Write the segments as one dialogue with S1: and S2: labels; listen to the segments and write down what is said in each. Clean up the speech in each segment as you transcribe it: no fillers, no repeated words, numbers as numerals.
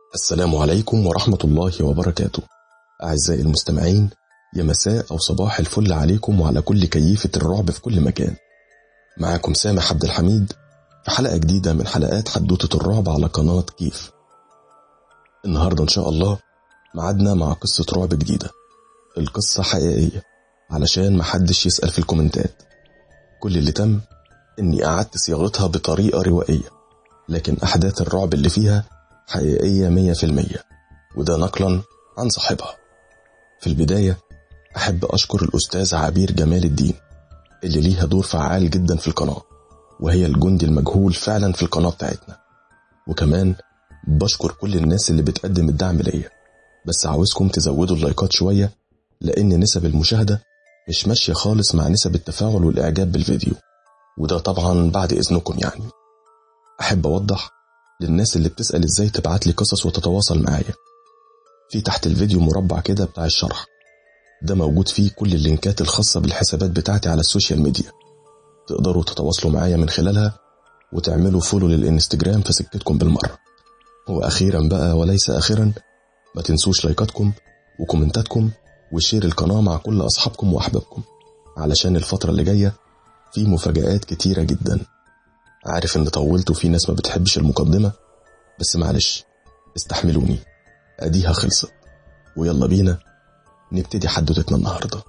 S1: السلام عليكم ورحمة الله وبركاته. أعزائي المستمعين، يا مساء أو صباح الفل عليكم وعلى كل كيفة الرعب في كل مكان. معاكم سامح عبد الحميد في حلقة جديدة من حلقات حدوتة الرعب على قناة كيف. النهاردة إن شاء الله معادنا مع قصة رعب جديدة. القصة حقيقية علشان محدش يسأل في الكومنتات. كل اللي تم إني أعدت صياغتها بطريقة روائية، لكن أحداث الرعب اللي فيها حقيقية 100%، وده نقلا عن صاحبها. في البداية أحب أشكر الأستاذ عبير جمال الدين اللي ليها دور فعال جدا في القناة، وهي الجندي المجهول فعلا في القناة بتاعتنا. وكمان بشكر كل الناس اللي بتقدم الدعم ليا، بس عاوزكم تزودوا اللايكات شوية، لأن نسب المشاهدة مش ماشية خالص مع نسب التفاعل والإعجاب بالفيديو، وده طبعا بعد إذنكم. يعني أحب أوضح للناس اللي بتسأل إزاي تبعت لي قصص وتتواصل معايا. في تحت الفيديو مربع كده بتاع الشرح، ده موجود فيه كل اللينكات الخاصة بالحسابات بتاعتي على السوشيال ميديا، تقدروا تتواصلوا معايا من خلالها وتعملوا فولو للإنستجرام في سكتكم بالمرة. وأخيرا بقى وليس آخرا، ما تنسوش لايكاتكم وكومنتاتكم وشير القناة مع كل أصحابكم وأحبابكم، علشان الفترة اللي جاية في مفاجآت كتيرة جدا. عارف إن طولت وفي ناس ما بتحبش المقدمة، بس معلش استحملوني، أديها خلصت. ويلا بينا نبتدي حدوتتنا النهاردة.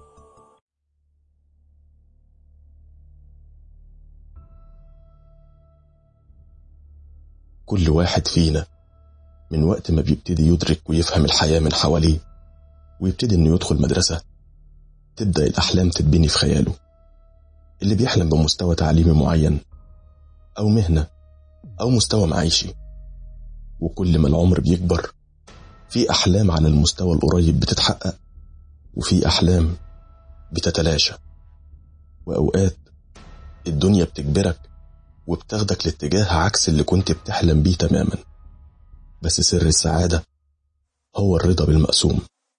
S1: كل واحد فينا من وقت ما بيبتدي يدرك ويفهم الحياة من حواليه ويبتدي إنه يدخل مدرسة، تبدأ الأحلام تتبني في خياله. اللي بيحلم بمستوى تعليمي معين أو مهنة أو مستوى معيشي، وكل ما العمر بيكبر في أحلام على المستوى القريب بتتحقق، وفي أحلام بتتلاشى. وأوقات الدنيا بتجبرك وبتاخدك لاتجاه عكس اللي كنت بتحلم بيه تماما. بس سر السعادة هو الرضا بالمقسوم.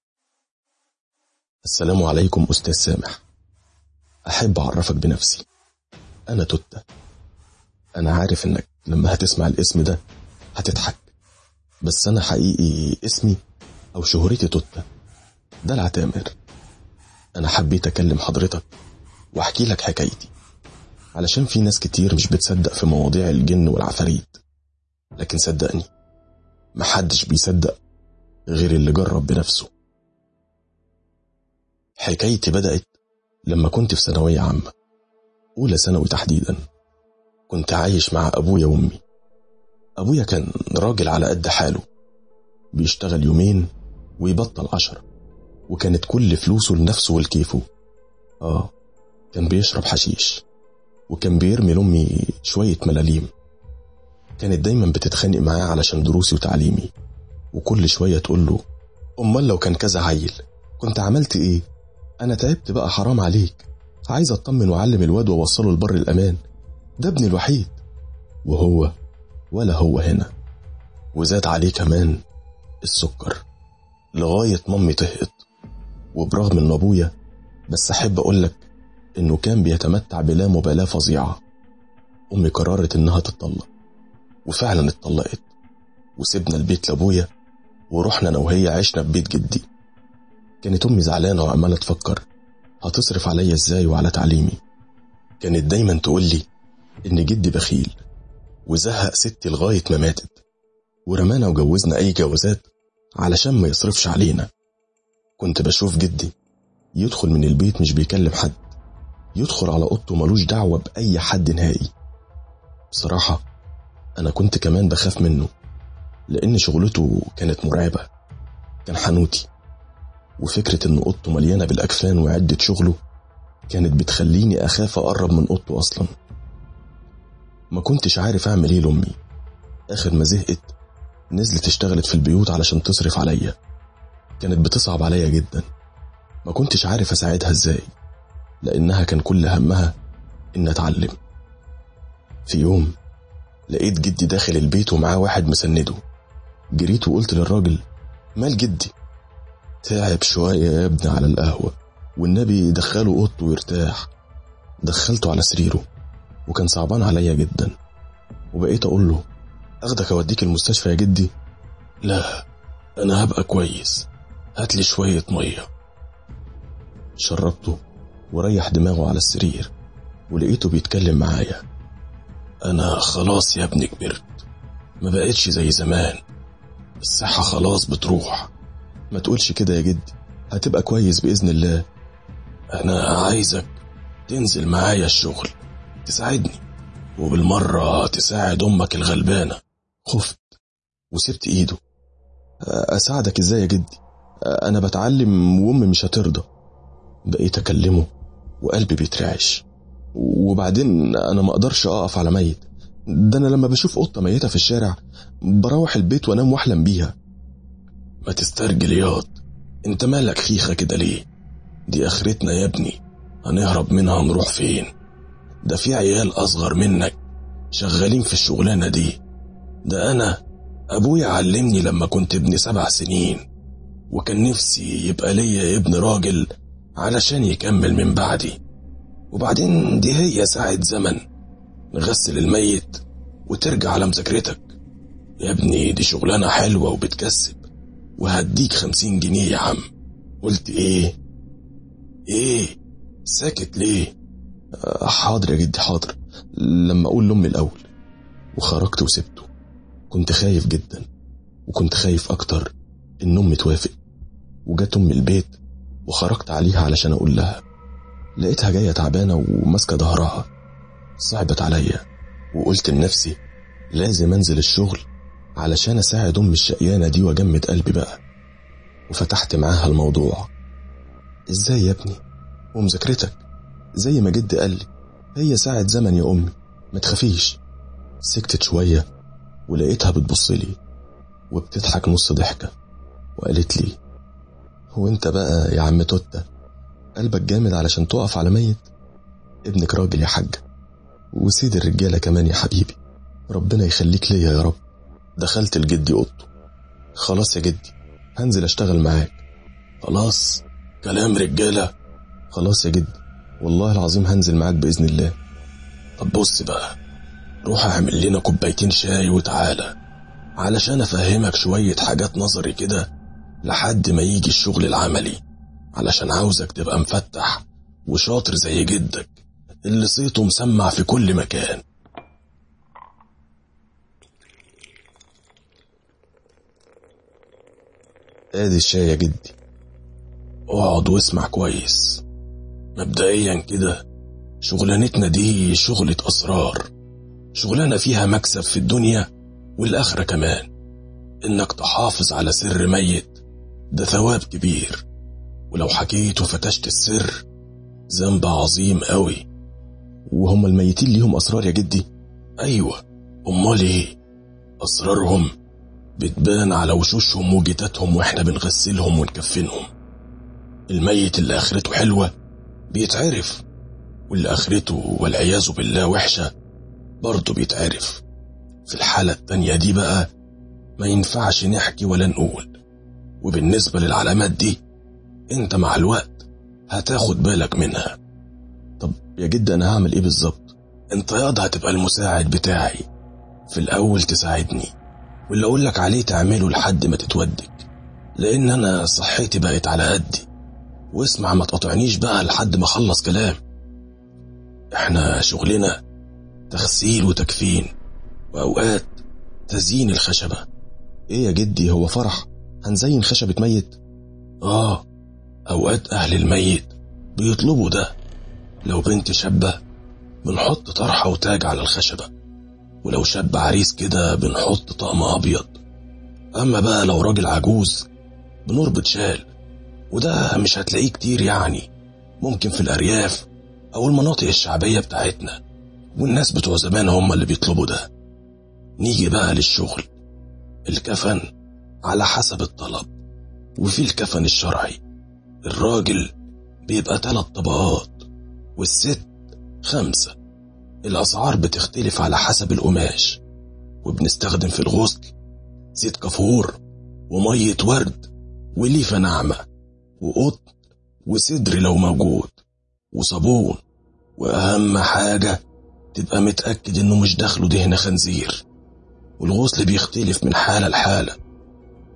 S1: السلام عليكم أستاذ سامح. أحب أعرفك بنفسي، أنا توتة. أنا عارف إنك لما هتسمع الاسم ده هتضحك، بس أنا حقيقي اسمي أو شهرتي توتة، ده العتامر. أنا حبيت أكلم حضرتك وأحكي لك حكايتي، علشان في ناس كتير مش بتصدق في مواضيع الجن والعفاريت، لكن صدقني محدش بيصدق غير اللي جرب بنفسه. حكايتي بدأت لما كنت في ثانوية عامة، أولى ثانوي تحديدا. كنت عايش مع أبويا وأمي. أبويا كان راجل على قد حاله، بيشتغل يومين ويبطل 10، وكانت كل فلوسه لنفسه والكيفه. كان بيشرب حشيش، وكان بيرمي لأمي شوية ملاليم. كانت دايما بتتخانق معاه علشان دروسي وتعليمي، وكل شوية تقول له أمال لو كان كذا عيل كنت عملت إيه؟ أنا تعبت بقى، حرام عليك، عايز أطمن وأعلم الواد وأوصله لبر الأمان، ده ابني الوحيد. وهو ولا هو هنا. وزاد عليه كمان السكر لغاية مامي طهقت. وبرغم إن أبويا، بس أحب أقولك إنه كان بيتمتع بلا مبالاة فظيعة. أمي قررت إنها تتطلق، وفعلا اتطلقت، وسبنا البيت لأبويا ورحنا أنا وهي عشنا في بيت جدي. كانت أمي زعلانة وعمالة تفكر هتصرف عليا إزاي وعلى تعليمي. كانت دايما تقولي إن جدي بخيل وزهق ستي لغاية ما ماتت، ورمانا وجوزنا أي جوازات علشان ما يصرفش علينا. كنت بشوف جدي يدخل من البيت مش بيكلم حد، يدخل على أوضته ملوش دعوة بأي حد نهائي. بصراحة أنا كنت كمان بخاف منه، لأن شغلته كانت مرعبة. كان حنوتي، وفكرة إن أوضته مليانة بالأكفان وعدة شغله كانت بتخليني أخاف أقرب من أوضته أصلا. ما كنتش عارف أعمل إيه لأمي. آخر ما زهقت نزلت اشتغلت في البيوت علشان تصرف عليا. كانت بتصعب عليا جدا، ما كنتش عارف أساعدها إزاي، لأنها كان كل همها إن أتعلم. في يوم لقيت جدي داخل البيت ومعاه واحد مسنده. جريت وقلت للراجل مال جدي؟ تعب شوية يا ابني على القهوة، والنبي دخله أوضته ويرتاح. دخلته على سريره، وكان صعبان عليا جدا، وبقيت أقول له أخدك أوديك المستشفى يا جدي؟ لا، أنا هبقى كويس، هاتلي شوية مية. شربته وريح دماغه على السرير، ولقيته بيتكلم معايا. أنا خلاص يا ابني كبرت، ما بقتش زي زمان، الصحة خلاص بتروح. ما تقولش كده يا جدي، هتبقى كويس بإذن الله. أنا عايزك تنزل معايا الشغل، تساعدني، وبالمرة تساعد أمك الغلبانة. خفت وسبت إيده. أساعدك إزاي يا جدي؟ أنا بتعلم وأمي مش هترضى. بقيت أكلمه وقلبي بيترعش. وبعدين أنا ما أقدرش أقف على ميت، ده أنا لما بشوف قطة ميتة في الشارع بروح البيت وأنام وأحلم بيها. ما تسترجل ياض، انت مالك خيخة كده ليه؟ دي آخرتنا يا ابني، هنهرب منها نروح فين؟ ده في عيال أصغر منك شغالين في الشغلانة دي. ده أنا أبويا علمني لما كنت ابن 7 سنين، وكان نفسي يبقى ليا ابن راجل علشان يكمل من بعدي. وبعدين دي هي ساعة زمن، نغسل الميت وترجع على مذاكرتك. يا ابني دي شغلانة حلوة وبتكسب، وهديك 50 جنيه يا عم. قلت ايه ساكت ليه؟ حاضر يا جدي حاضر، لما اقول لأمي الاول. وخرجت وسبته. كنت خايف جدا، وكنت خايف اكتر ان امي توافق. وجت امي البيت وخرجت عليها علشان اقول لها. لقيتها جاية تعبانة وماسكة ظهرها. صعبت عليا، وقلت لنفسي لازم انزل الشغل علشان اساعد امي الشقيانة دي واجمد قلبي بقى. وفتحت معاها الموضوع. ازاي يا ابني؟ ومذاكرتك زي ما جدي قال لي، هي ساعة زمن يا امي، ما تخافيش. سكتت شوية ولقيتها بتبصلي وبتضحك نص ضحكة، وقالت لي هو انت بقى يا عم توتة قلبك جامد علشان تقف على ميت؟ ابنك راجل يا حاج، وسيد الرجالة كمان يا حبيبي، ربنا يخليك ليا يا رب. دخلت لجدي اوضته. خلاص يا جدي هنزل اشتغل معاك. خلاص كلام رجالة. خلاص يا جدي والله العظيم هنزل معاك بإذن الله. طب بص بقى، روح اعمل لنا كوبايتين شاي وتعالى علشان افهمك شوية حاجات نظري كده لحد ما يجي الشغل العملي، علشان عاوزك تبقى مفتح وشاطر زي جدك اللي صيته مسمع في كل مكان. ادي الشاي يا جدي، اقعد واسمع كويس. مبدئيا كده شغلانتنا دي شغلة أسرار، شغلانة فيها مكسب في الدنيا والآخرة كمان. إنك تحافظ على سر ميت ده ثواب كبير، ولو حكيت وفتشت السر ذنب عظيم قوي. وهم الميتين ليهم أسرار يا جدي؟ أيوة، أمال إيه؟ أسرارهم بتبان على وشوشهم وجتاتهم واحنا بنغسلهم ونكفنهم. الميت اللي آخرته حلوة بيتعرف، واللي آخرته والعياذ بالله وحشة برضه بيتعرف. في الحالة التانية دي بقى ما ينفعش نحكي ولا نقول. وبالنسبة للعلامات دي انت مع الوقت هتاخد بالك منها. طب يا جد انا هعمل ايه بالظبط؟ انت ياض هتبقى المساعد بتاعي، في الاول تساعدني واللي اقولك عليه تعمله لحد ما تتودك، لان انا صحتي بقت على قدي. واسمع ما تقطعنيش بقى لحد ما اخلص كلام. احنا شغلنا تغسيل وتكفين، واوقات تزيين الخشبة. ايه يا جدي هو فرح هنزين خشبة ميت؟ اوقات اهل الميت بيطلبوا ده. لو بنت شابة بنحط طرحة وتاج على الخشبة، ولو شاب عريس كده بنحط طقم ابيض. اما بقى لو راجل عجوز بنربط شال، وده مش هتلاقيه كتير يعني، ممكن في الارياف او المناطق الشعبية بتاعتنا، والناس بتوع زمان هم اللي بيطلبوا ده. نيجي بقى للشغل. الكفن على حسب الطلب، وفي الكفن الشرعي الراجل بيبقى 3 طبقات والست 5. الأسعار بتختلف على حسب القماش، وبنستخدم في الغسل زيت كافور ومية ورد وليفة ناعمة وقطن وسدر لو موجود وصابون. وأهم حاجة تبقى متأكد إنه مش داخله دهن خنزير. والغسل بيختلف من حالة لحالة،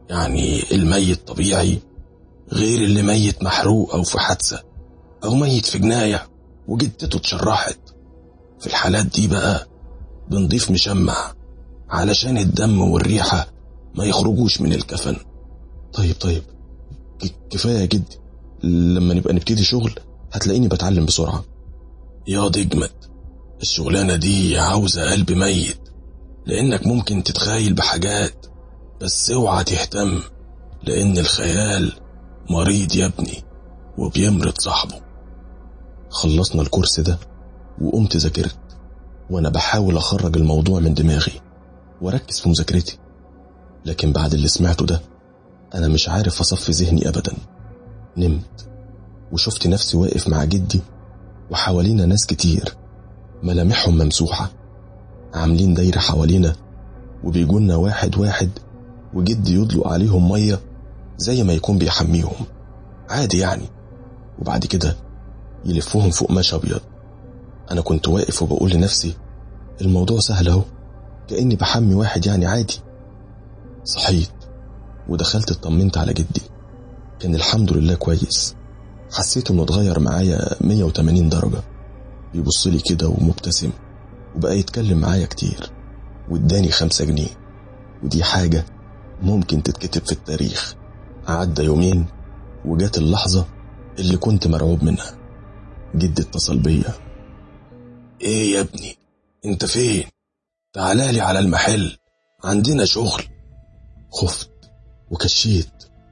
S1: يعني الميت طبيعي غير اللي ميت محروق أو في حادثة أو ميت في جناية وجدته اتشرحت. في الحالات دي بقى بنضيف مشمع علشان الدم والريحة ما يخرجوش من الكفن. طيب كفاية يا جدي، لما نبقى نبتدي شغل هتلاقيني بتعلم بسرعة. يا دجمت، الشغلانة دي عاوزة قلب ميت، لأنك ممكن تتخيل بحاجات، بس اوعى تهتم، لأن الخيال مريض يا ابني وبيمرض صاحبه. خلصنا الكورس ده وقمت ذاكرت، وأنا بحاول أخرج الموضوع من دماغي وأركز في مذاكرتي، لكن بعد اللي سمعته ده أنا مش عارف أصفي ذهني أبدا. نمت وشفت نفسي واقف مع جدي وحوالينا ناس كتير ملامحهم ممسوحة، عاملين دايرة حوالينا وبيجونا واحد واحد، وجدي يدلق عليهم مية زي ما يكون بيحميهم عادي يعني، وبعد كده يلفوهم فوق قماش أبيض. أنا كنت واقف وبقول لنفسي الموضوع سهل اهو، كأني بحمي واحد يعني عادي. صحيت ودخلت اطمنت على جدي، كان الحمد لله كويس. حسيت انه اتغير معايا 180 درجة، بيبصلي كده ومبتسم، وبقى يتكلم معايا كتير، واداني 5 جنيه، ودي حاجة ممكن تتكتب في التاريخ. عدى يومين وجات اللحظة اللي كنت مرعوب منها. جدي اتصل بيا. ايه يا ابني، انت فين؟ تعالالي على المحل، عندنا شغل. خفت وكشيت.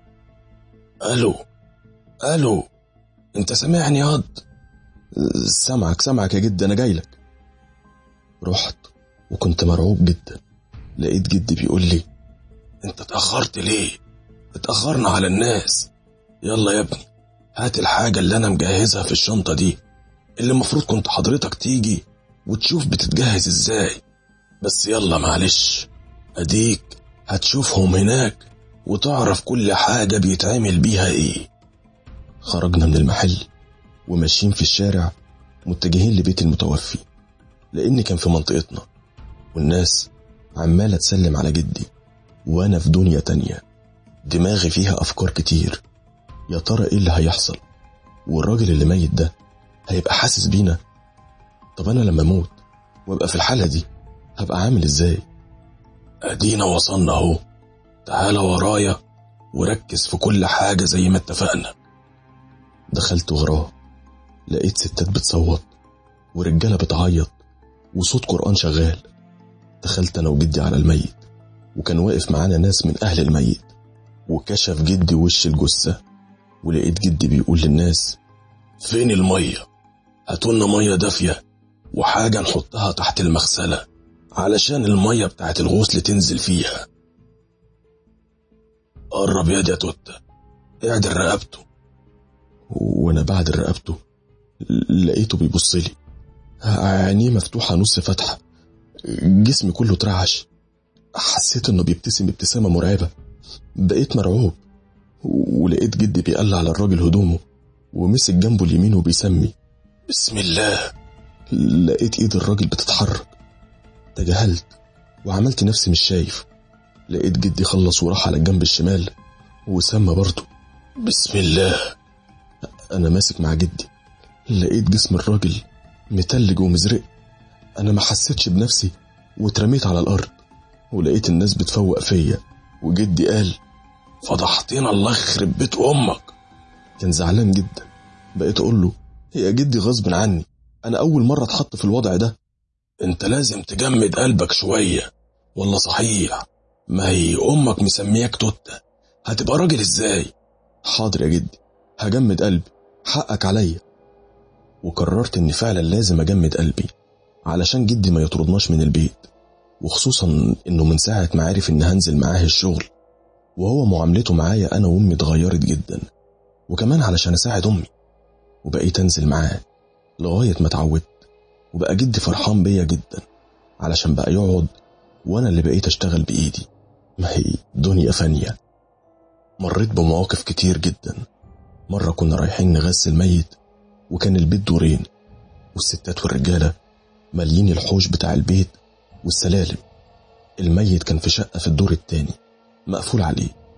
S1: الو، انت سامعني ياض؟ سامعك يا جد، انا جايلك. رحت وكنت مرعوب جدا. لقيت جدي بيقول لي انت اتأخرت ليه؟ اتأخرنا على الناس. يلا يا ابني هات الحاجة اللي انا مجهزها في الشنطة دي، اللي المفروض كنت حضرتك تيجي وتشوف بتتجهز ازاي، بس يلا معلش، اديك هتشوفهم هناك وتعرف كل حاجة بيتعمل بيها ايه. خرجنا من المحل وماشيين في الشارع متجهين لبيت المتوفي، لأن كان في منطقتنا، والناس عمالة تسلم على جدي، وأنا في دنيا تانية دماغي فيها أفكار كتير. يا ترى إيه اللي هيحصل؟ والراجل اللي ميت ده هيبقى حاسس بينا؟ طب أنا لما أموت وأبقى في الحالة دي هبقى عامل إزاي؟ أدينا وصلنا أهو، تعال ورايا وركز في كل حاجة زي ما اتفقنا. دخلت وراه، لقيت ستات بتصوت ورجالة بتعيط وصوت قرآن شغال. دخلت أنا وجدي على الميت، وكان واقف معانا ناس من أهل الميت، وكشف جدي وش الجثة، ولقيت جدي بيقول للناس فين المية؟ هاتولنا مية دافية وحاجة نحطها تحت المغسلة علشان المية بتاعت الغسل تنزل فيها. قرب يد يا توتة، اعدل رقبته. وانا بعد رقبته لقيته بيبصلي، عينيه مفتوحة نص فتحة، جسمي كله اترعش. حسيت انه بيبتسم ابتسامة مرعبة، بقيت مرعوب. ولقيت جدي بيقلع على الراجل هدومه ومسك جنبه اليمين وبيسمي بسم الله. لقيت ايد الراجل بتتحرك، تجاهلت وعملت نفسي مش شايف. لقيت جدي خلص وراح على الجنب الشمال وسمى برضه بسم الله. انا ماسك مع جدي، لقيت جسم الراجل متلج ومزرق. انا ما حسيتش بنفسي واترميت على الارض، ولقيت الناس بتفوق فيا، وجدي قال فضحتنا الله يخرب بيت امك. كان زعلان جدا. بقيت اقول له يا جدي غصب عني، انا اول مرة اتحط في الوضع ده. انت لازم تجمد قلبك شوية، والله صحيح ما هي امك مسمياك توتة، هتبقى راجل ازاي؟ حاضر يا جدي، هجمد قلبي، حقك عليا. وقررت اني فعلا لازم اجمد قلبي علشان جدي ما يطردناش من البيت، وخصوصا انه من ساعة ما عرف ان هنزل معاه الشغل وهو معاملته معايا انا وامي اتغيرت جدا، وكمان علشان اساعد امي. وبقيت انزل معاه لغاية ما اتعودت، وبقى جدي فرحان بيا جدا علشان بقى يقعد وانا اللي بقيت اشتغل بايدي. ما هي دنيا فانية. مريت بمواقف كتير جدا. مرة كنا رايحين نغسل ميت، وكان البيت دورين، والستات والرجالة مالين الحوش بتاع البيت والسلالم. الميت كان في شقة في الدور التاني مقفول عليه،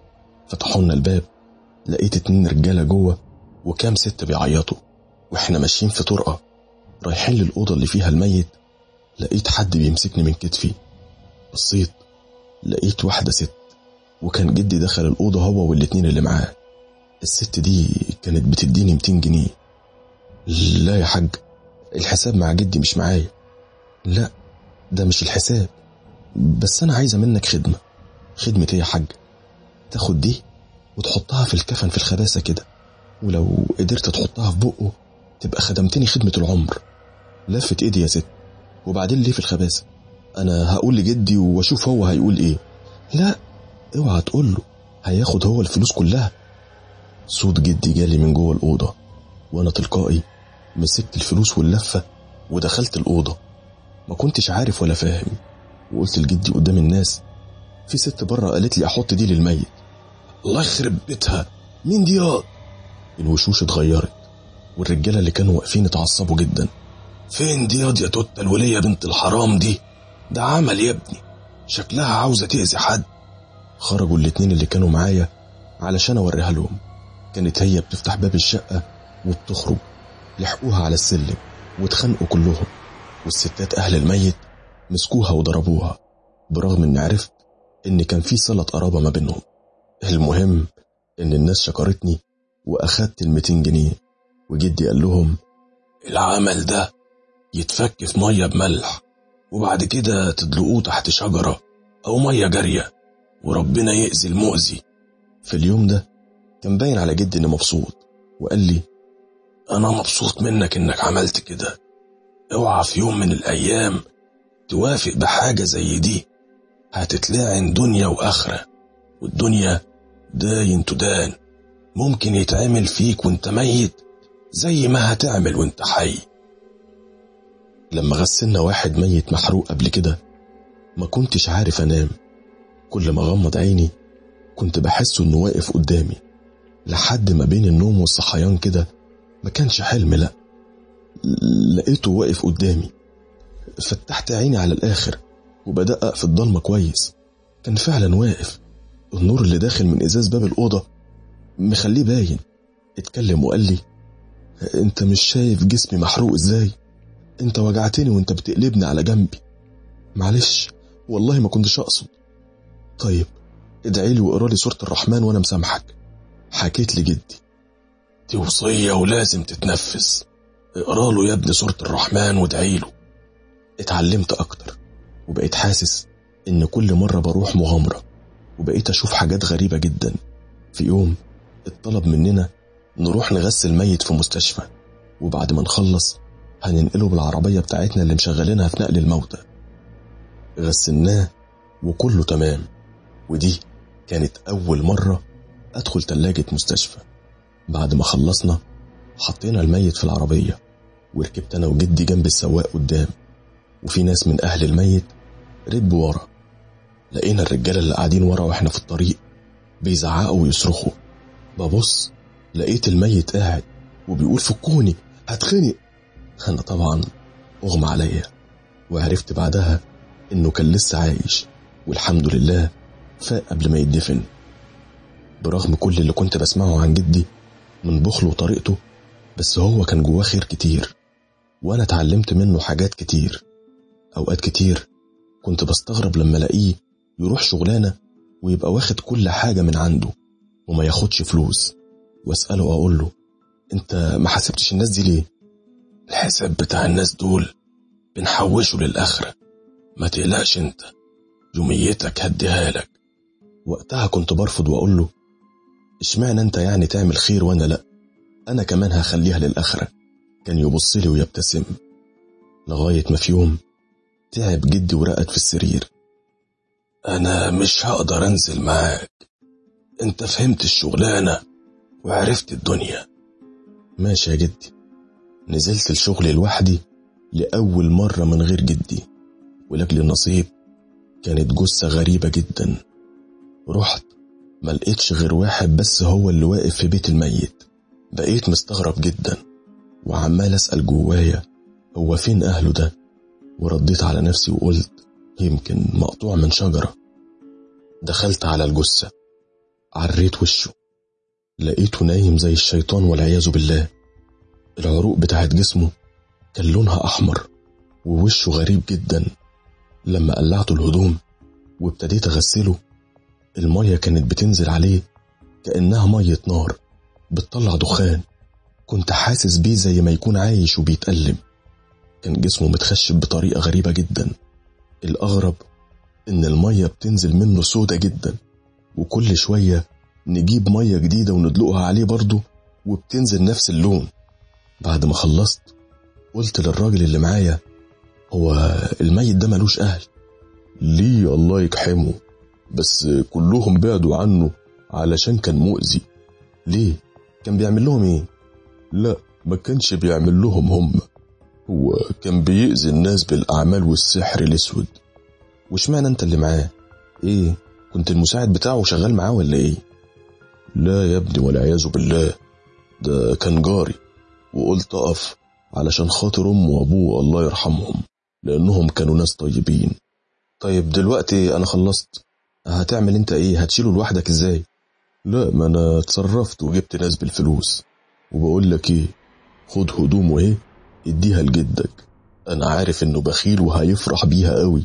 S1: فتحوا لنا الباب، لقيت 2 رجالة جوه وكام ست بيعيطوا. واحنا ماشيين في طرقة رايحين للأوضة اللي فيها الميت، لقيت حد بيمسكني من كتفي. بصيت لقيت واحدة ست، وكان جدي دخل الأوضة هو وال2 اللي معاه. الست دي كانت بتديني 200 جنيه. لا يا حاج، الحساب مع جدي مش معايا. لا ده مش الحساب، بس أنا عايزة منك خدمة. خدمة ايه يا حاج؟ تاخد دي وتحطها في الكفن في الخباسة كده، ولو قدرت تحطها في بقه تبقى خدمتني خدمة العمر. لفت ايدي يا ست. وبعدين ليه في الخباسة؟ انا هقول لجدي واشوف هو هيقول ايه. لا اوعى تقول له، هياخد هو الفلوس كلها. صوت جدي جالي من جوه الأوضة، وانا تلقائي مسكت الفلوس واللفة ودخلت الأوضة. ما كنتش عارف ولا فاهم، وقلت لجدي قدام الناس: في ست بره قالت لي احط دي للميت. الله يخرب بيتها، مين دي ياض؟ الوشوش اتغيرت والرجالة اللي كانوا واقفين اتعصبوا جدا. فين دي ياض يا توتة الولية بنت الحرام دي؟ ده عمل يا ابني، شكلها عاوزة تأذي حد. خرجوا ال2 اللي كانوا معايا علشان اوريها لهم. كانت هي بتفتح باب الشقة وبتخرج. لحقوها على السلم واتخانقوا كلهم، والستات اهل الميت مسكوها وضربوها، برغم اني عرفت ان كان في صلة قرابة ما بينهم. المهم ان الناس شكرتني واخدت 200 جنيه. وجدي قال لهم: العمل ده يتفك في مية بملح، وبعد كده تدلقوه تحت شجرة او مية جارية، وربنا يأذي المؤذي. في اليوم ده كان باين على جدي انه مبسوط، وقال لي: انا مبسوط منك انك عملت كده. اوعى في يوم من الايام توافق بحاجة زي دي، هتتلعن دنيا واخرة، والدنيا داين تدان. ممكن يتعمل فيك وانت ميت زي ما هتعمل وانت حي. لما غسلنا واحد ميت محروق قبل كده ما كنتش عارف انام. كل ما غمض عيني كنت بحسه انه واقف قدامي، لحد ما بين النوم والصحيان كده. ما كانش حلم، لا، لقيته واقف قدامي. فتحت عيني على الاخر وبدقق في الضلمة كويس. كان فعلا واقف. النور اللي داخل من ازاز باب الأوضة مخليه باين. اتكلم وقال لي: انت مش شايف جسمي محروق ازاي؟ انت وجعتني وانت بتقلبني على جنبي. معلش والله ما كنتش اقصد. طيب ادعي لي واقرا لي سورة الرحمن وانا مسامحك. حكيت لجدي: دي وصية ولازم تتنفذ، اقرا له يا ابني سورة الرحمن وادعي له. اتعلمت اكتر وبقيت حاسس ان كل مرة بروح مغامرة، وبقيت اشوف حاجات غريبة جدا. في يوم اتطلب مننا نروح نغسل ميت في مستشفى، وبعد ما نخلص هننقله بالعربية بتاعتنا اللي مشغلينها في نقل الموتى. غسلناه وكله تمام، ودي كانت أول مرة أدخل تلاجة مستشفى. بعد ما خلصنا حطينا الميت في العربية، وركبت أنا وجدي جنب السواق قدام، وفي ناس من أهل الميت ركبوا ورا. لقينا الرجالة اللي قاعدين ورا واحنا في الطريق بيزعقوا ويصرخوا. ببص لقيت الميت قاعد وبيقول: فكوني هتخنق. أنا طبعا أغمى عليا، وعرفت بعدها إنه كان لسه عايش، والحمد لله فاق قبل ما يدفن. برغم كل اللي كنت بسمعه عن جدي من بخله وطريقته، بس هو كان جواه خير كتير، وأنا اتعلمت منه حاجات كتير. أوقات كتير كنت بستغرب لما الاقيه يروح شغلانة ويبقى واخد كل حاجة من عنده وما ياخدش فلوس، واسأله أقول له: انت ما حسبتش الناس دي ليه؟ الحساب بتاع الناس دول بنحوشه للآخرة، ما تقلقش انت، يوميتك هديها لك. وقتها كنت برفض وأقول له: اشمعنى انت يعني تعمل خير وانا لا؟ انا كمان هخليها للآخرة. كان يبص لي ويبتسم، لغاية ما في يوم تعب جدي ورقد في السرير. انا مش هقدر انزل معاك، انت فهمت الشغلانة وعرفت الدنيا. ماشي يا جدي. نزلت الشغل لوحدي لأول مرة من غير جدي، ولأجل النصيب كانت جثة غريبة جدا. رحت ما لقيتش غير واحد بس هو اللي واقف في بيت الميت. بقيت مستغرب جدا وعمال أسأل جوايا: هو فين أهله ده؟ ورديت على نفسي وقلت: يمكن مقطوع من شجرة. دخلت على الجثة عريت وشه، لقيته نايم زي الشيطان والعياذ بالله. العروق بتاعت جسمه كان لونها أحمر ووشه غريب جدا. لما قلعته الهدوم وابتديت أغسله، المية كانت بتنزل عليه كأنها مية نار بتطلع دخان. كنت حاسس بيه زي ما يكون عايش وبيتألم. كان جسمه متخشب بطريقة غريبة جدا. الأغرب إن المية بتنزل منه سودة جدا، وكل شوية نجيب مية جديدة وندلقها عليه برضه وبتنزل نفس اللون. بعد ما خلصت قلت للراجل اللي معايا: هو الميت ده ملوش أهل؟ ليه الله يكحمه، بس كلهم بعدوا عنه علشان كان مؤذي. ليه؟ كان بيعمل لهم ايه؟ لا، ما كانش بيعمل لهم هم، هو كان بيأذي الناس بالأعمال والسحر الأسود. وشمعنى انت اللي معاه؟ ايه، كنت المساعد بتاعه وشغال معاه ولا ايه؟ لا يا ابني والعياذ بالله، ده كان جاري، وقلت أقف علشان خاطر أمه وأبوه الله يرحمهم، لأنهم كانوا ناس طيبين. طيب دلوقتي أنا خلصت، هتعمل انت ايه؟ هتشيله لوحدك ازاي؟ لا، ما أنا اتصرفت وجبت ناس بالفلوس. وبقول لك ايه، خد هدومه ايه، اديها لجدك، انا عارف انه بخيل وهيفرح بيها قوي.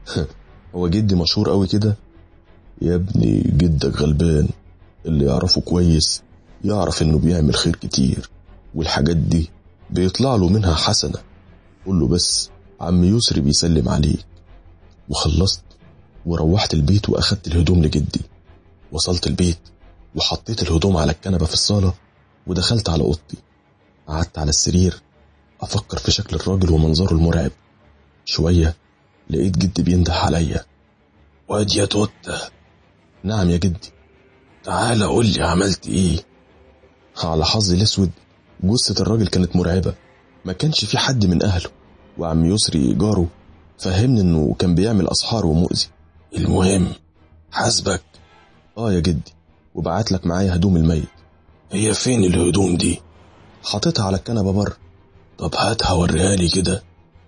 S1: هو جدي مشهور قوي كده؟ يا ابني جدك غلبان، اللي يعرفه كويس يعرف انه بيعمل خير كتير، والحاجات دي بيطلع له منها حسنة. قول له بس عم يسري بيسلم عليك. وخلصت وروحت البيت واخدت الهدوم لجدي. وصلت البيت وحطيت الهدوم على الكنبة في الصالة ودخلت على اوضتي. قعدت على السرير افكر في شكل الراجل ومنظره المرعب. شوية لقيت جدي بينده عليا: واد يا توتة. نعم يا جدي. تعال قول لي عملت ايه؟ على حظي الاسود جثة الراجل كانت مرعبة، ما كانش في حد من اهله، وعم يسري جاره فهمني انه كان بيعمل اسحار ومؤذي. المهم حاسبك. يا جدي، وبعت لك معايا هدوم الميت. هي فين الهدوم دي؟ حاطتها على الكنبة بره. طب هاتها وريها لي كده.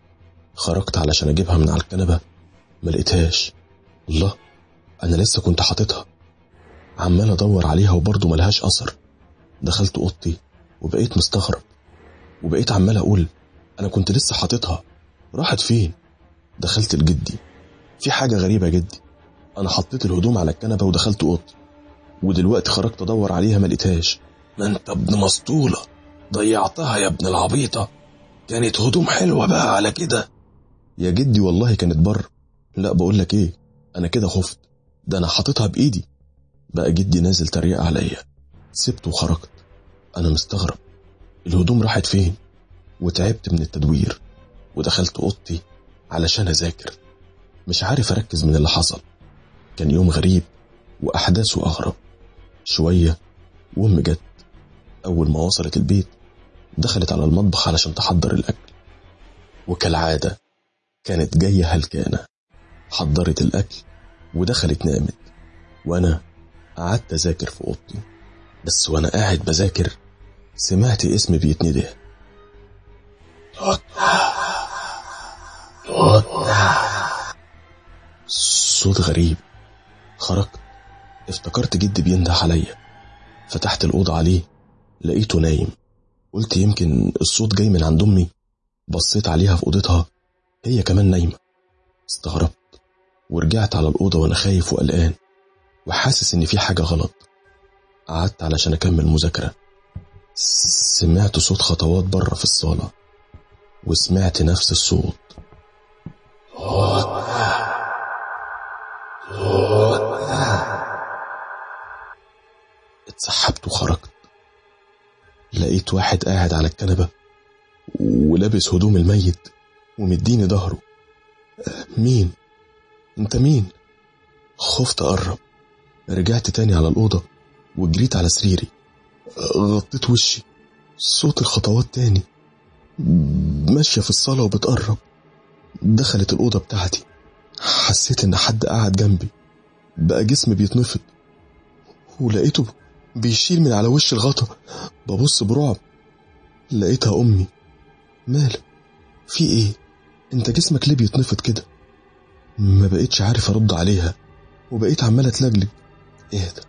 S1: خرجت علشان اجيبها من على الكنبة، ما لقيتهاش. الله، انا لسه كنت حاطتها. عمال ادور عليها وبرضه ملهاش اثر. دخلت اوضتي وبقيت مستغرب، وبقيت عمال اقول انا كنت لسه حاطتها، راحت فين؟ دخلت لجدي: في حاجة غريبة يا جدي، انا حطيت الهدوم على الكنبة ودخلت اوضتي، ودلوقتي خرجت ادور عليها ما لقيتهاش. ما انت ابن مسطولة، ضيعتها يا ابن العبيطة، كانت هدوم حلوة بقى على كده. يا جدي والله كانت بره. لا، بقول لك ايه، انا كده خفت، ده انا حاططها بايدي. بقى جدي نازل تريق عليا. سبته وخرجت. انا مستغرب الهدوم راحت فين، وتعبت من التدوير ودخلت اوضتي علشان اذاكر. مش عارف اركز من اللي حصل. كان يوم غريب واحداثه اغرب. شوية وام جت. اول ما وصلت البيت دخلت على المطبخ علشان تحضر الاكل، وكالعادة كانت جاية هلكانة. حضرت الاكل ودخلت نامت، وانا قعدت اذاكر في اوضتي. بس وانا قاعد بذاكر سمعت اسمي بيتنده: صوت غريب. خرجت، افتكرت جدي بينده عليا. فتحت الأوضة عليه، لقيته نايم. قلت يمكن الصوت جاي من عند أمي. بصيت عليها في أوضتها، هي كمان نايمة. استغربت ورجعت على الأوضة وانا خايف وقلقان وحاسس ان في حاجة غلط. قعدت علشان اكمل مذاكرة. سمعت صوت خطوات بره في الصالة، وسمعت نفس الصوت: اتسحبت وخرجت. لقيت واحد قاعد على الكنبة ولابس هدوم الميت ومديني ظهره. مين؟ انت مين؟ خفت اقرب. رجعت تاني على الأوضة وجريت على سريري، غطيت وشي. صوت الخطوات تاني، ماشية في الصالة وبتقرب. دخلت الأوضة بتاعتي، حسيت ان حد قاعد جنبي. بقى جسمي بيتنفض، ولقيته بيشيل من على وش الغطا. ببص برعب، لقيتها أمي. مالك؟ في ايه؟ انت جسمك ليه بيتنفض كده؟ ما بقيتش عارف ارد عليها، وبقيت عمالة اتلجلج. اهدى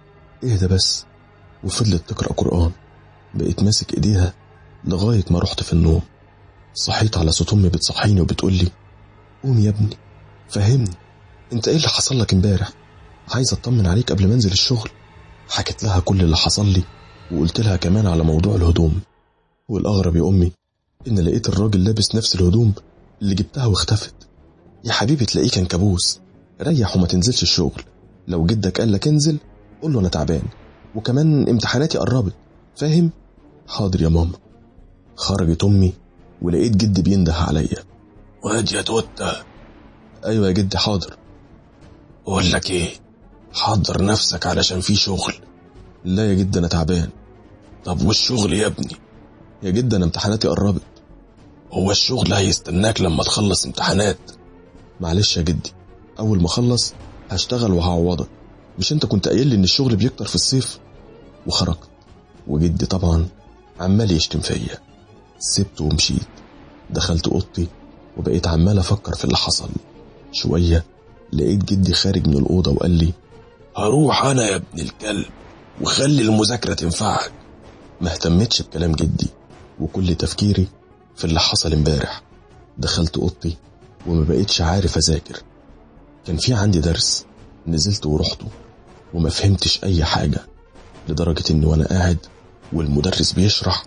S1: ايه ده بس؟ وفضلت تقرأ قرآن. بقيت ماسك ايديها لغاية ما رحت في النوم. صحيت على صوت امي بتصحيني وبتقولي قوم يا ابني فهمني، انت ايه اللي حصل لك امبارح؟ عايز اطمن عليك قبل ما انزل الشغل. حكيت لها كل اللي حصل لي وقلت لها كمان على موضوع الهدوم. والاغرب يا امي ان لقيت الراجل لابس نفس الهدوم اللي جبتها واختفت. يا حبيبي تلاقيه كان كابوس، ريح وما تنزلش الشغل. لو جدك قال لك انزل قول له انا تعبان وكمان امتحاناتي قربت، فاهم؟ حاضر يا ماما. خرجت امي ولقيت جدي بينده عليا. واد يا توتة. ايوه يا جدي حاضر. اقول لك ايه، حضر نفسك علشان في شغل. لا يا جدي انا تعبان. طب والشغل يا ابني؟ يا جدي انا امتحاناتي قربت. هو الشغل هيستناك لما تخلص امتحانات؟ معلش يا جدي، اول ما اخلص هشتغل وهعوضك، مش انت كنت قايل لي ان الشغل بيكتر في الصيف؟ وخرجت وجدي طبعا عمال يشتم فيا. سبته ومشيت. دخلت اوضتي وبقيت عمال افكر في اللي حصل. شوية لقيت جدي خارج من الأوضة وقال لي هروح انا يا ابن الكلب وخلي المذاكرة تنفعك. ما اهتمتش بكلام جدي وكل تفكيري في اللي حصل امبارح. دخلت اوضتي وما بقيتش عارف اذاكر. كان في عندي درس، نزلت ورحته وما فهمتش اي حاجة، لدرجة اني وانا قاعد والمدرس بيشرح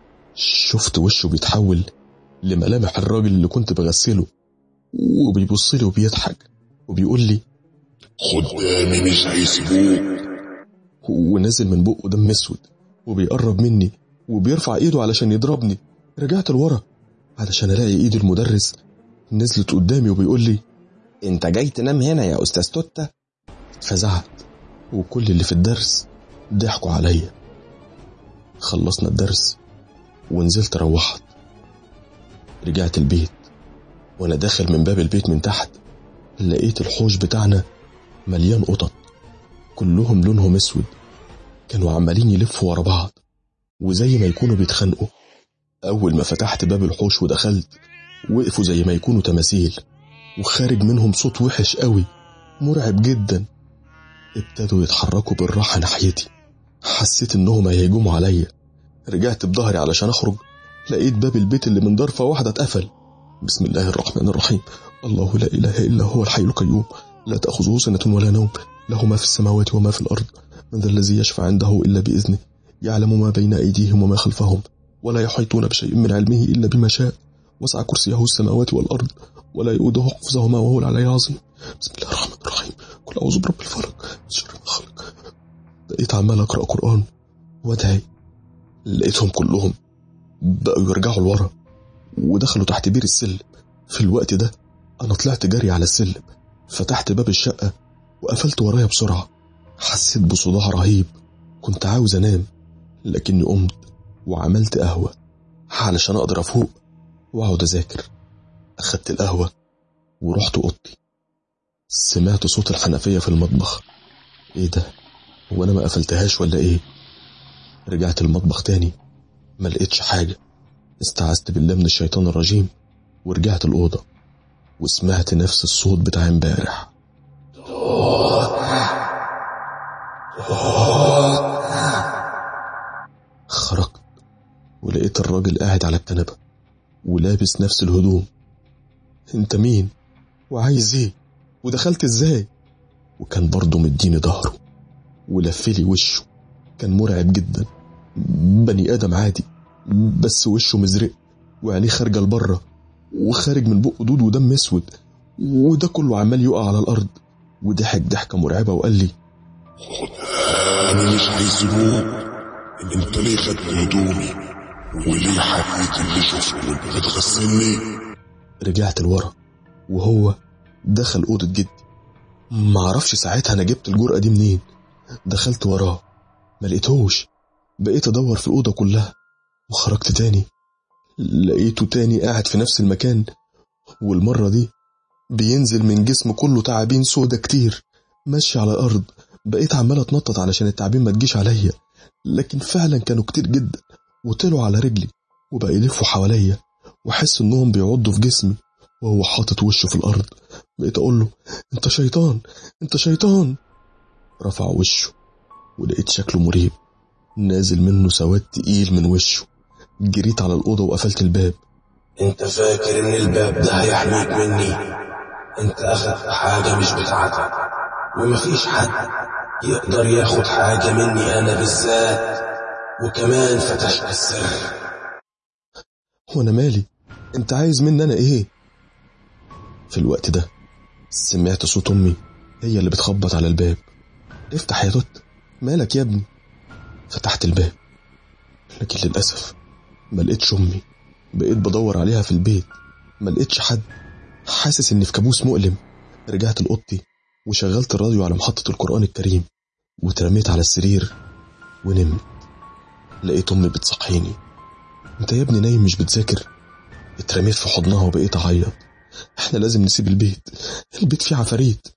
S1: شفت وشه بيتحول لملامح الراجل اللي كنت بغسله، وبيبص لي وبيضحك وبيقول لي خدامي مش هيسيبوك. ونزل من بقه دم اسود وبيقرب مني وبيرفع ايده علشان يضربني. رجعت لورا علشان الاقي ايد المدرس نزلت قدامي وبيقول لي انت جاي تنام هنا يا استاذ توتة؟ فزعت وكل اللي في الدرس ضحكوا عليا. خلصنا الدرس ونزلت روحت. رجعت البيت وانا داخل من باب البيت من تحت لقيت الحوش بتاعنا مليان قطط، كلهم لونهم اسود. كانوا عمالين يلفوا ورا بعض وزي ما يكونوا بيتخانقوا. اول ما فتحت باب الحوش ودخلت وقفوا زي ما يكونوا تماثيل، وخارج منهم صوت وحش قوي مرعب جدا. ابتدوا يتحركوا بالراحة ناحيتي. حسيت انهم هيهجموا عليا. رجعت بظهري علشان اخرج لقيت باب البيت اللي من ضرفة واحدة اتقفل. بسم الله الرحمن الرحيم. الله لا اله الا هو الحي القيوم لا تأخذه سنة ولا نوم له ما في السماوات وما في الارض من ذا الذي يشفع عنده الا باذنه يعلم ما بين ايديهم وما خلفهم ولا يحيطون بشيء من علمه الا بما شاء وسع كرسيه السماوات والارض ولا يؤوده حفظهما وهو العلي العظيم. بسم الله الرحمن الرحيم. قل اعوذ برب الفلق من شر ما خلق. بقيت عمال اقرا قران وادعي. لقيتهم كلهم بقوا يرجعوا لورا ودخلوا تحت بير السلم. في الوقت ده انا طلعت جري على السلم، فتحت باب الشقة وقفلت ورايا بسرعة. حسيت بصداع رهيب، كنت عاوز انام لكني قمت وعملت قهوة علشان اقدر افوق واقعد اذاكر. اخدت القهوة ورحت اوضتي. سمعت صوت الحنفية في المطبخ. ايه ده؟ هو انا ما قفلتهاش ولا ايه؟ رجعت المطبخ تاني ما لقيتش حاجة. استعذت بالله من الشيطان الرجيم ورجعت الأوضة وسمعت نفس الصوت بتاع امبارح. خرجت ولقيت الراجل قاعد على الكنبة ولابس نفس الهدوم. انت مين وعايز ايه ودخلت ازاي؟ وكان برضه مديني ظهره ولفلي وشه. كان مرعب جدا، بني آدم عادي بس وشه مزرق وعينيه خارجة لبره وخارج من بقه دود ودم اسود، وده كله عمال يقع على الارض. وضحك ضحكة مرعبة وقال لي
S2: انا مش هيسيبوك. انت ليه خدت هدومي وليه حكيت اللي شفته وانت بتغسلني؟
S1: رجعت لورا وهو دخل أوضة جدي. معرفش ساعتها انا جبت الجرأة دي منين. دخلت وراه ما لقيتهوش. بقيت ادور في الأوضة كلها وخرجت تاني لقيته تاني قاعد في نفس المكان، والمرة دي بينزل من جسمه كله تعابين سودة كتير ماشي على الأرض. بقيت عمال اتنطط علشان التعابين ما تجيش عليا، لكن فعلا كانوا كتير جدا وطلعوا على رجلي وبقى يلفوا حواليا وحس انهم بيعضوا في جسمي وهو حاطط وشه في الأرض. بقيت اقول له انت شيطان انت شيطان. رفع وشه ولقيت شكله مريب، نازل منه سواد تقيل من وشه. جريت على الأوضة وقفلت الباب.
S2: انت فاكر ان الباب ده هيحميك مني؟ انت اخدت حاجة مش بتاعتك، ومفيش حد يقدر ياخد حاجة مني انا بالذات، وكمان فتشت السر.
S1: وانا مالي؟ انت عايز مني انا ايه؟ في الوقت ده سمعت صوت امي هي اللي بتخبط على الباب. افتح يا توت، مالك يا ابني؟ فتحت الباب، لكن للأسف ما لقيتش امي. بقيت بدور عليها في البيت، ما لقيتش حد، حاسس اني في كابوس مؤلم. رجعت لأوضتي وشغلت الراديو على محطة القرآن الكريم، واترميت على السرير ونمت. لقيت امي بتصحيني. انت يا ابني نايم مش بتذاكر؟ اترميت في حضنها وبقيت اعيط. احنا لازم نسيب البيت، البيت فيه عفاريت.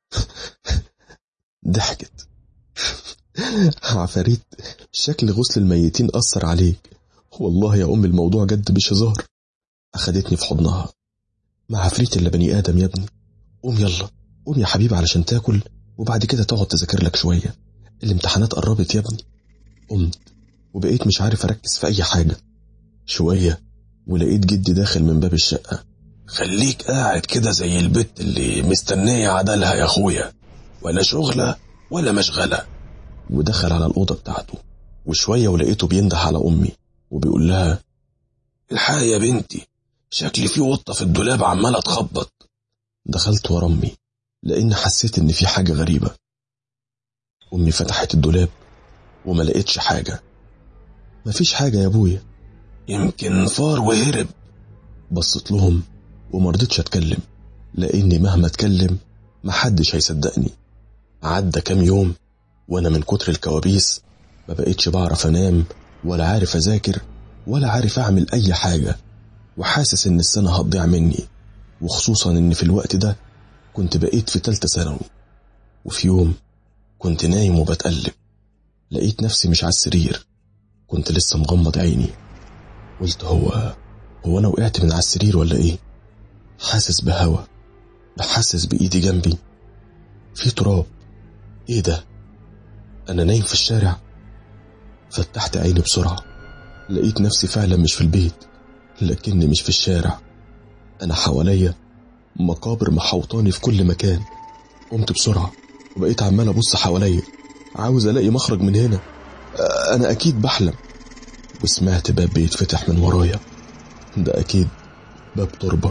S1: ضحكت. عفاريت؟ شكل غسل الميتين أثر عليك. والله يا أم الموضوع جد مش هزار. أخدتني في حضنها. ما عفريت إلا بني آدم يا ابني. قوم يلا، قوم يا حبيبي علشان تاكل، وبعد كده تقعد تذاكر لك شوية، الامتحانات قربت يا ابني. قمت وبقيت مش عارف أركز في أي حاجة. شوية ولقيت جدي داخل من باب الشقة.
S2: خليك قاعد كده زي البت اللي مستنية عدلها يا أخويا، ولا شغلة ولا مشغلة.
S1: ودخل على الأوضة بتاعته، وشوية ولقيته بينده على أمي وبيقول لها
S2: الحقيقة يا بنتي، شكلي في قطة في الدولاب عمالة تخبط.
S1: دخلت ورا أمي لأن حسيت إن في حاجة غريبة. أمي فتحت الدولاب وما لقيتش حاجة. مفيش حاجة يا أبويا.
S2: يمكن فار وهرب.
S1: بصت لهم ومرضتش أتكلم، لأني مهما أتكلم محدش هيصدقني. عدى كام يوم وأنا من كتر الكوابيس ما بقيتش بعرف أنام، ولا عارف أذاكر، ولا عارف أعمل أي حاجة، وحاسس إن السنة هتضيع مني، وخصوصا إن في الوقت ده كنت بقيت في 3 ثانوي. وفي يوم كنت نايم وبتقلب، لقيت نفسي مش على السرير، كنت لسه مغمض عيني. قلت هو أنا وقعت من على السرير ولا إيه؟ حاسس بهوا، بحسس بإيدي جنبي في تراب. إيه ده؟ أنا نايم في الشارع؟ فتحت عيني بسرعة، لقيت نفسي فعلا مش في البيت، لكني مش في الشارع. أنا حواليا مقابر محوطاني في كل مكان. قمت بسرعة وبقيت عمال أبص حواليا، عاوز ألاقي مخرج من هنا. أنا أكيد بحلم. وسمعت باب بيتفتح من ورايا، ده أكيد باب تربة.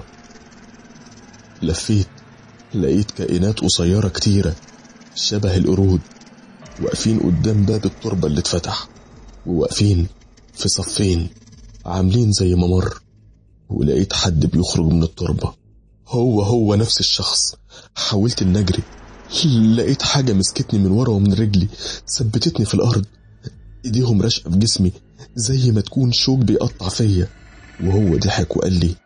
S1: لفيت لقيت كائنات قصيرة كتيرة شبه القرود واقفين قدام باب التربة اللي اتفتح، وواقفين في صفين عاملين زي ممر. ولقيت حد بيخرج من التربة، هو نفس الشخص. حاولت ان اجري، لقيت حاجة مسكتني من ورا ومن رجلي، ثبتتني في الارض. ايديهم راشقة في جسمي زي ما تكون شوك بيقطع فيا. وهو ضحك وقال لي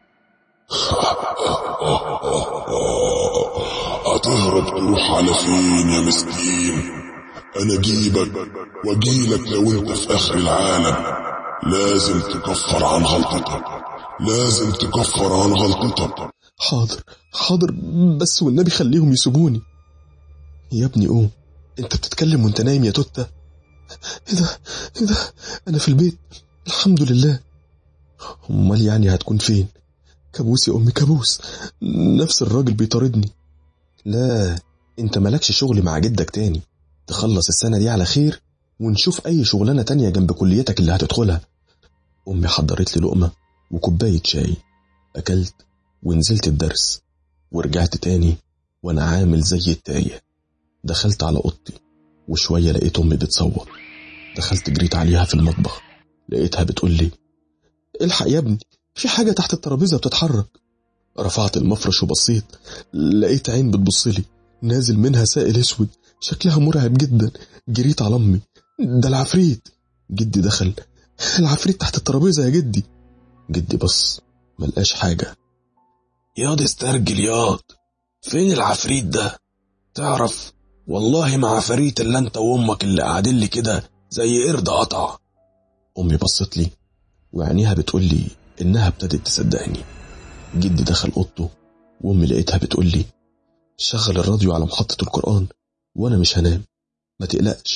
S2: هتهرب تروح على فين يا مسكين؟ انا اجيبك واجيلك لو انت في اخر العالم. لازم تكفر عن غلطتك، لازم تكفر عن غلطتك.
S1: حاضر بس والنبي خليهم يسيبوني. يا ابني قوم، انت بتتكلم وانت نايم يا توتة. ايه ده انا في البيت الحمد لله. امال يعني هتكون فين؟ كابوس يا امي، كابوس، نفس الراجل بيطاردني. لا انت مالكش شغل مع جدك تاني، تخلص السنة دي على خير ونشوف اي شغلانة تانية جنب كليتك اللي هتدخلها. امي حضرت لي لقمة وكوباية شاي، اكلت ونزلت الدرس، ورجعت تاني وانا عامل زي التايه. دخلت على اوضتي وشوية لقيت امي بتصوت. دخلت جريت عليها في المطبخ، لقيتها بتقول لي الحق يا ابني، في حاجة تحت الترابيزة بتتحرك. رفعت المفرش وبصيت، لقيت عين بتبصلي نازل منها سائل اسود شكلها مرعب جدا. جريت على امي، ده العفريت. جدي دخل، العفريت تحت الترابيزة يا جدي. جدي بص ملقاش حاجة.
S2: ياض استرجل ياض، فين العفريت ده؟ تعرف والله ما عفريت الا انت وامك اللي قاعدين لي كده زي قرد قطع.
S1: امي بصت لي وعينيها بتقول لي انها ابتدت تصدقني. جدي دخل اوضته وامي لقيتها بتقول لي شغل الراديو على محطة القرآن وانا مش هنام، ما تقلقش،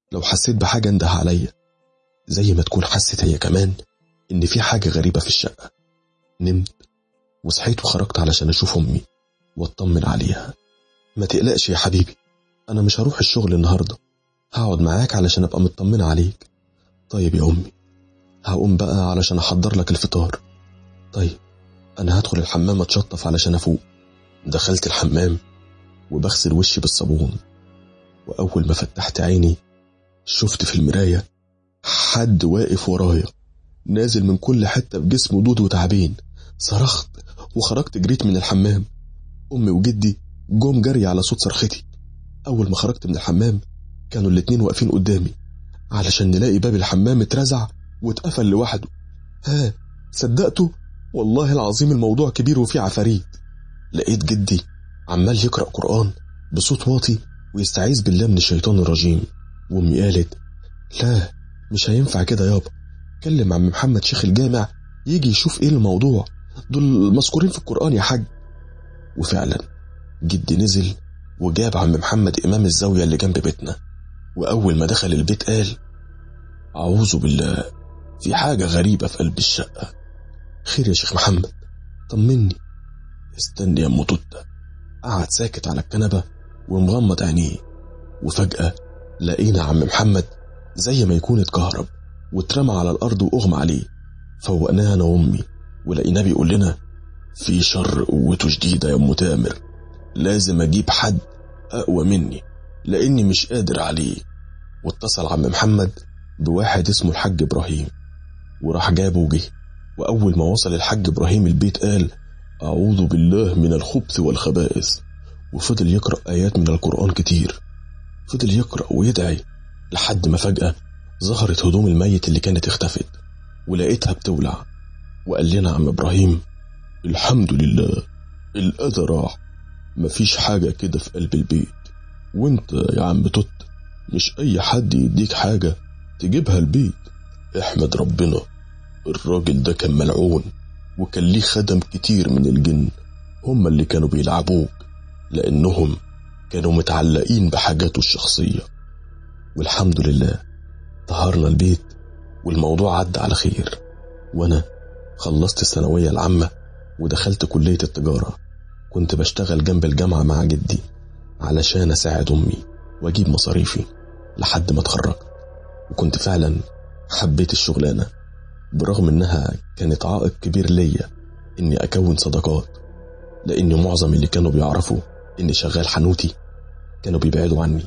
S1: لو حسيت بحاجة انده عليا، زي ما تكون حست هي كمان إن في حاجة غريبة في الشقة. نمت وصحيت وخرجت علشان أشوف أمي واطمن عليها. ما تقلقش يا حبيبي، أنا مش هروح الشغل النهاردة، هقعد معاك علشان أبقى مطمنة عليك. طيب يا أمي، هقوم بقى علشان أحضر لك الفطار. طيب أنا هدخل الحمام أتشطف علشان أفوق. دخلت الحمام وبغسل وشي بالصابون، وأول ما فتحت عيني شفت في المراية حد واقف ورايا، نازل من كل حتة بجسمه دود وتعبين. صرخت وخرجت جريت من الحمام. أمي وجدي جم جري على صوت صرختي. أول ما خرجت من الحمام كانوا الاتنين واقفين قدامي علشان نلاقي باب الحمام اترزع واتقفل لوحده. ها صدقته؟ والله العظيم الموضوع كبير وفيه عفاريت. لقيت جدي عمال يقرأ قرآن بصوت واطي ويستعيذ بالله من الشيطان الرجيم. وأمي قالت لا مش هينفع كده يابا، كلم عم محمد شيخ الجامع يجي يشوف ايه الموضوع، دول مذكورين في القرآن يا حاج. وفعلا جدي نزل وجاب عم محمد إمام الزاوية اللي جنب بيتنا، وأول ما دخل البيت قال أعوذ بالله، في حاجة غريبة في قلب الشقة. خير يا شيخ محمد؟ طمني. استني يا أم توتة. قعد ساكت على الكنبة ومغمض عينيه، وفجأة لقينا عم محمد زي ما يكون اتكهرب واترمى على الأرض وأغمى عليه. فوقناه أنا وأمي ولقيناه بيقول لنا في شر قوته شديدة يا أم تامر، لازم أجيب حد أقوى مني لأني مش قادر عليه. واتصل عم محمد بواحد اسمه الحاج إبراهيم، وراح جابه وجه. وأول ما وصل الحاج إبراهيم البيت قال أعوذ بالله من الخبث والخبائث، وفضل يقرأ آيات من القرآن كتير. فضل يقرأ ويدعي لحد ما فجأة ظهرت هدوم الميت اللي كانت اختفت ولقيتها بتولع. وقال لنا عم إبراهيم الحمد لله الأذى راح، مفيش حاجة كده في قلب البيت. وانت يا عم توت مش أي حد يديك حاجة تجيبها البيت، احمد ربنا، الراجل ده كان ملعون وكان ليه خدم كتير من الجن هم اللي كانوا بيلعبوك لأنهم كانوا متعلقين بحاجاته الشخصية. والحمد لله طهرنا البيت والموضوع عدى على خير. وأنا خلصت الثانوية العامة ودخلت كلية التجارة. كنت بشتغل جنب الجامعة مع جدي علشان أساعد أمي وأجيب مصاريفي لحد ما اتخرجت. وكنت فعلا حبيت الشغلانة برغم إنها كانت عائق كبير ليا إني أكون صداقات، لأن معظم اللي كانوا بيعرفوا إني شغال حنوتي كانوا بيبعدوا عني،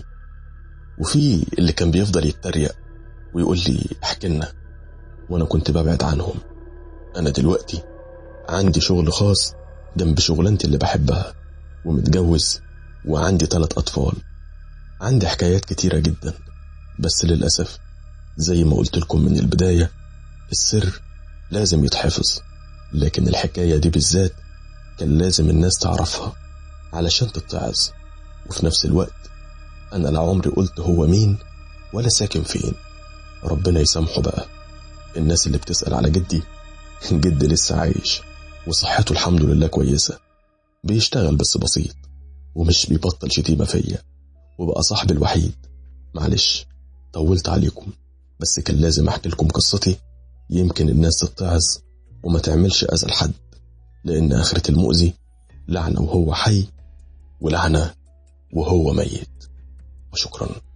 S1: وفي اللي كان بيفضل يتريق ويقول لي احكي لنا، وأنا كنت ببعد عنهم. أنا دلوقتي عندي شغل خاص جنب شغلانتي اللي بحبها، ومتجوز وعندي 3 أطفال. عندي حكايات كتيرة جدا، بس للأسف زي ما قلت لكم من البداية السر لازم يتحفظ، لكن الحكاية دي بالذات كان لازم الناس تعرفها علشان تتعظ. وفي نفس الوقت أنا لا عمري قلت هو مين ولا ساكن فين. ربنا يسامحه بقى. الناس اللي بتسأل على جدي، جدي لسه عايش وصحته الحمد لله كويسة، بيشتغل بس بسيط ومش بيبطل شتيمة فيا، وبقى صاحبي الوحيد. معلش طولت عليكم، بس كان لازم أحكي لكم قصتي يمكن الناس تتعظ وما تعملش أذى لحد، لأن آخرة المؤذي لعنة وهو حي ولعنة وهو ميت. وشكرا.